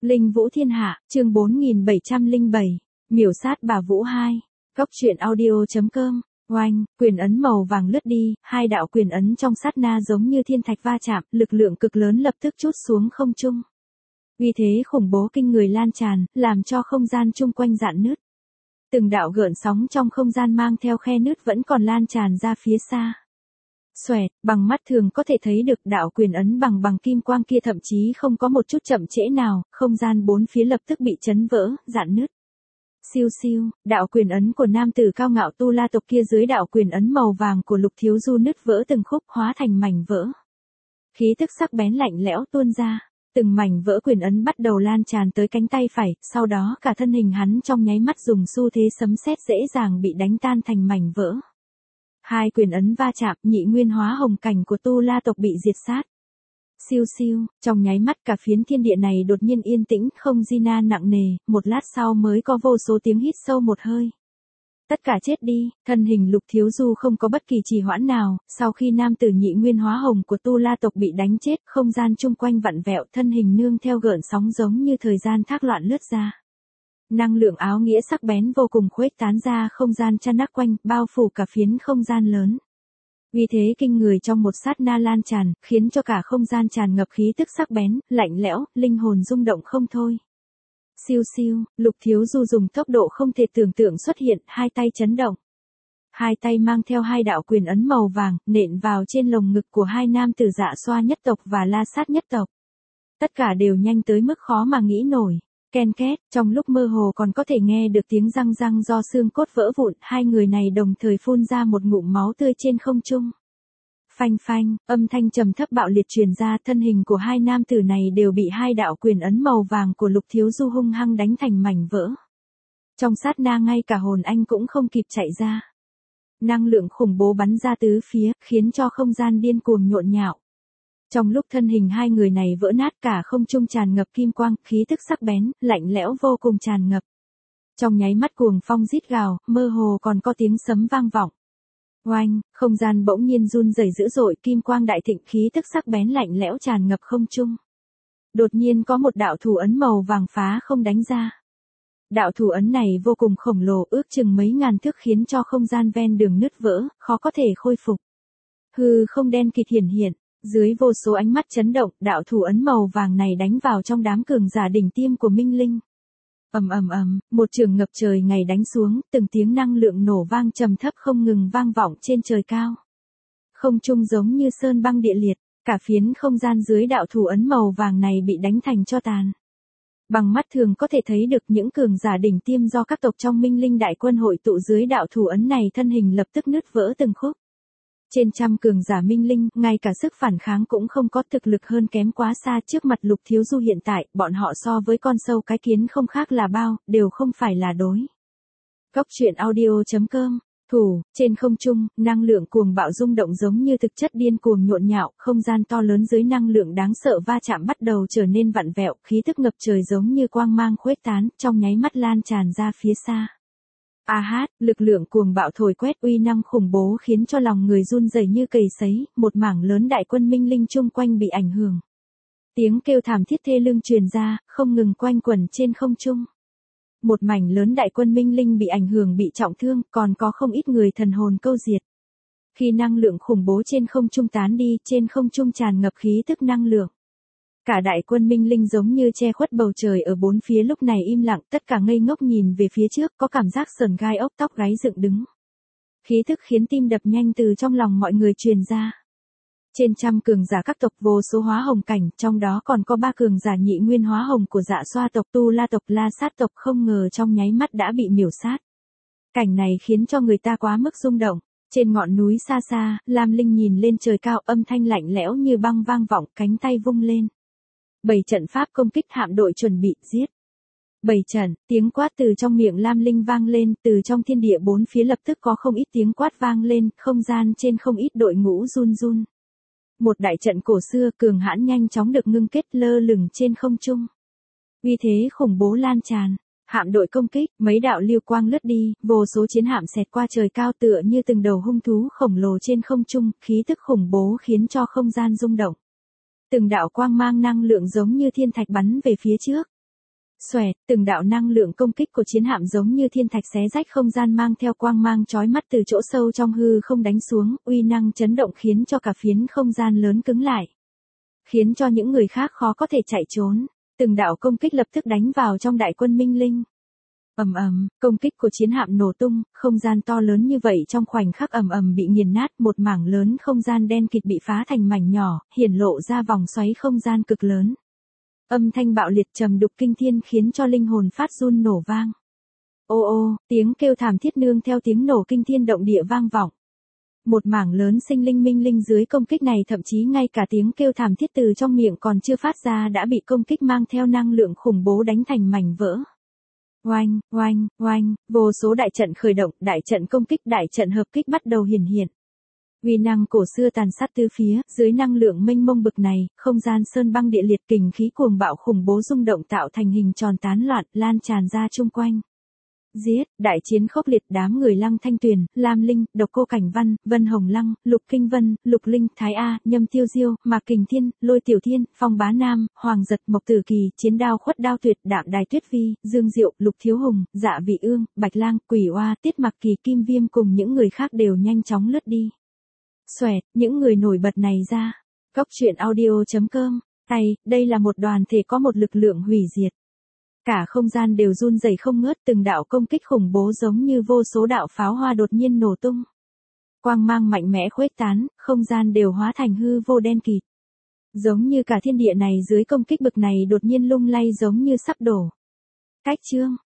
Linh Vũ Thiên Hạ, chương 4707, miểu sát bà Vũ 2. Góc truyện audio.com. Oanh, quyền ấn màu vàng lướt đi, hai đạo quyền ấn trong sát na giống như thiên thạch va chạm, lực lượng cực lớn lập tức trút xuống không trung. Uy thế khủng bố kinh người lan tràn, làm cho không gian chung quanh rạn nứt. Từng đạo gợn sóng trong không gian mang theo khe nứt vẫn còn lan tràn ra phía xa. Xoẹt, bằng mắt thường có thể thấy được đạo quyền ấn bằng kim quang kia thậm chí không có một chút chậm trễ nào, không gian bốn phía lập tức bị chấn vỡ, rạn nứt. Siêu siêu, đạo quyền ấn của nam tử cao ngạo Tu La tộc kia dưới đạo quyền ấn màu vàng của Lục Thiếu Du nứt vỡ từng khúc hóa thành mảnh vỡ. Khí tức sắc bén lạnh lẽo tuôn ra, từng mảnh vỡ quyền ấn bắt đầu lan tràn tới cánh tay phải, sau đó cả thân hình hắn trong nháy mắt dùng xu thế sấm sét dễ dàng bị đánh tan thành mảnh vỡ. Hai quyền ấn va chạm, nhị nguyên hóa hồng cảnh của Tu La tộc bị diệt sát. Siêu siêu, trong nháy mắt cả phiến thiên địa này đột nhiên yên tĩnh, không Gina nặng nề, một lát sau mới có vô số tiếng hít sâu một hơi. Tất cả chết đi, thân hình Lục Thiếu Du không có bất kỳ trì hoãn nào, sau khi nam tử nhị nguyên hóa hồng của Tu La tộc bị đánh chết, không gian chung quanh vặn vẹo, thân hình nương theo gợn sóng giống như thời gian thác loạn lướt ra. Năng lượng áo nghĩa sắc bén vô cùng khuếch tán ra không gian chăn nắc quanh, bao phủ cả phiến không gian lớn. Vì thế kinh người trong một sát na lan tràn, khiến cho cả không gian tràn ngập khí tức sắc bén, lạnh lẽo, linh hồn rung động không thôi. Siêu siêu, Lục Thiếu Du dùng tốc độ không thể tưởng tượng xuất hiện, hai tay chấn động. Hai tay mang theo hai đạo quyền ấn màu vàng, nện vào trên lồng ngực của hai nam tử Dạ Xoa nhất tộc và La Sát nhất tộc. Tất cả đều nhanh tới mức khó mà nghĩ nổi. Ken két, trong lúc mơ hồ còn có thể nghe được tiếng răng răng do xương cốt vỡ vụn, hai người này đồng thời phun ra một ngụm máu tươi trên không trung. Phanh phanh, âm thanh trầm thấp bạo liệt truyền ra, thân hình của hai nam tử này đều bị hai đạo quyền ấn màu vàng của Lục Thiếu Du hung hăng đánh thành mảnh vỡ. Trong sát na ngay cả hồn anh cũng không kịp chạy ra. Năng lượng khủng bố bắn ra tứ phía, khiến cho không gian điên cuồng nhộn nhạo. Trong lúc thân hình hai người này vỡ nát cả không trung tràn ngập kim quang, khí tức sắc bén, lạnh lẽo vô cùng tràn ngập. Trong nháy mắt cuồng phong rít gào, mơ hồ còn có tiếng sấm vang vọng. Oanh, không gian bỗng nhiên run rẩy dữ dội, kim quang đại thịnh, khí tức sắc bén lạnh lẽo tràn ngập không trung. Đột nhiên có một đạo thủ ấn màu vàng phá không đánh ra. Đạo thủ ấn này vô cùng khổng lồ, ước chừng mấy ngàn thước, khiến cho không gian ven đường nứt vỡ, khó có thể khôi phục. Hư không đen kịt hiển hiện. Dưới vô số ánh mắt chấn động, đạo thủ ấn màu vàng này đánh vào trong đám cường giả đỉnh tiêm của Minh Linh. Ầm ầm ầm, một trường ngập trời ngày đánh xuống, từng tiếng năng lượng nổ vang trầm thấp không ngừng vang vọng trên trời cao. Không trung giống như sơn băng địa liệt, cả phiến không gian dưới đạo thủ ấn màu vàng này bị đánh thành tro tàn. Bằng mắt thường có thể thấy được những cường giả đỉnh tiêm do các tộc trong Minh Linh đại quân hội tụ dưới đạo thủ ấn này, thân hình lập tức nứt vỡ từng khúc. Trên trăm cường giả Minh Linh, ngay cả sức phản kháng cũng không có, thực lực hơn kém quá xa trước mặt Lục Thiếu Du hiện tại, bọn họ so với con sâu cái kiến không khác là bao, đều không phải là đối. Góc truyện audio.com. Thủ, trên không trung, năng lượng cuồng bạo rung động giống như thực chất điên cuồng nhộn nhạo, không gian to lớn dưới năng lượng đáng sợ va chạm bắt đầu trở nên vặn vẹo, khí tức ngập trời giống như quang mang khuếch tán, trong nháy mắt lan tràn ra phía xa. A hát, lực lượng cuồng bạo thổi quét, uy năng khủng bố khiến cho lòng người run rẩy như cầy sấy, một mảng lớn đại quân Minh Linh chung quanh bị ảnh hưởng. Tiếng kêu thảm thiết thê lương truyền ra, không ngừng quanh quẩn trên không trung. Một mảnh lớn đại quân Minh Linh bị ảnh hưởng, bị trọng thương, còn có không ít người thần hồn câu diệt. Khi năng lượng khủng bố trên không trung tán đi, trên không trung tràn ngập khí tức năng lượng. Cả đại quân Minh Linh giống như che khuất bầu trời ở bốn phía lúc này im lặng, tất cả ngây ngốc nhìn về phía trước, có cảm giác sởn gai ốc, tóc gáy dựng đứng. Khí tức khiến tim đập nhanh từ trong lòng mọi người truyền ra. Trên trăm cường giả các tộc vô số hóa hồng cảnh, trong đó còn có 3 cường giả nhị nguyên hóa hồng của Dạ Xoa tộc, Tu La tộc, La Sát tộc, không ngờ trong nháy mắt đã bị miểu sát. Cảnh này khiến cho người ta quá mức rung động. Trên ngọn núi xa xa, Lam Linh nhìn lên trời cao, âm thanh lạnh lẽo như băng vang vọng, cánh tay vung lên. 7 trận pháp công kích, hạm đội chuẩn bị, giết. 7 trận, tiếng quát từ trong miệng Lam Linh vang lên, từ trong thiên địa bốn phía lập tức có không ít tiếng quát vang lên, không gian trên không ít đội ngũ run run. Một đại trận cổ xưa cường hãn nhanh chóng được ngưng kết lơ lửng trên không trung. Uy thế khủng bố lan tràn, hạm đội công kích, mấy đạo lưu quang lướt đi, vô số chiến hạm xẹt qua trời cao tựa như từng đầu hung thú khổng lồ trên không trung, khí tức khủng bố khiến cho không gian rung động. Từng đạo quang mang năng lượng giống như thiên thạch bắn về phía trước. Xoẹt, từng đạo năng lượng công kích của chiến hạm giống như thiên thạch xé rách không gian mang theo quang mang chói mắt từ chỗ sâu trong hư không đánh xuống, uy năng chấn động khiến cho cả phiến không gian lớn cứng lại. Khiến cho những người khác khó có thể chạy trốn. Từng đạo công kích lập tức đánh vào trong đại quân Minh Linh. Ầm ầm, công kích của chiến hạm nổ tung, không gian to lớn như vậy trong khoảnh khắc ầm ầm bị nghiền nát, một mảng lớn không gian đen kịt bị phá thành mảnh nhỏ, hiển lộ ra vòng xoáy không gian cực lớn. Âm thanh bạo liệt trầm đục kinh thiên khiến cho linh hồn phát run nổ vang. Ô ô, tiếng kêu thảm thiết nương theo tiếng nổ kinh thiên động địa vang vọng. Một mảng lớn sinh linh Minh Linh dưới công kích này thậm chí ngay cả tiếng kêu thảm thiết từ trong miệng còn chưa phát ra đã bị công kích mang theo năng lượng khủng bố đánh thành mảnh vỡ. Oanh, oanh, oanh, vô số đại trận khởi động, đại trận công kích, đại trận hợp kích bắt đầu hiển hiện. Uy năng cổ xưa tàn sát tứ phía, dưới năng lượng mênh mông bực này, không gian sơn băng địa liệt kình khí cuồng bạo khủng bố rung động tạo thành hình tròn tán loạn, lan tràn ra chung quanh. Giết, đại chiến khốc liệt, đám người Lăng Thanh Tuyền, Lam Linh, Độc Cô Cảnh Văn, Vân Hồng Lăng, Lục Kinh Vân, Lục Linh, Thái A, Nhâm Tiêu Diêu, Mạc Kình Thiên, Lôi Tiểu Thiên, Phong Bá Nam, Hoàng Giật, Mộc Tử Kỳ, Chiến Đao Khuất Đao Tuyệt, Đạm Đài Tuyết Vi, Dương Diệu, Lục Thiếu Hùng, Dạ Vị Ương, Bạch Lang, Quỷ Oa, Tiết Mặc Kỳ, Kim Viêm cùng những người khác đều nhanh chóng lướt đi. Xoẹt, những người nổi bật này ra. Góc truyện audio.com. Đây là một đoàn thể có một lực lượng hủy diệt. Cả không gian đều run rẩy không ngớt, từng đạo công kích khủng bố giống như vô số đạo pháo hoa đột nhiên nổ tung. Quang mang mạnh mẽ khuếch tán, không gian đều hóa thành hư vô đen kịt. Giống như cả thiên địa này dưới công kích bực này đột nhiên lung lay giống như sắp đổ. Cách chương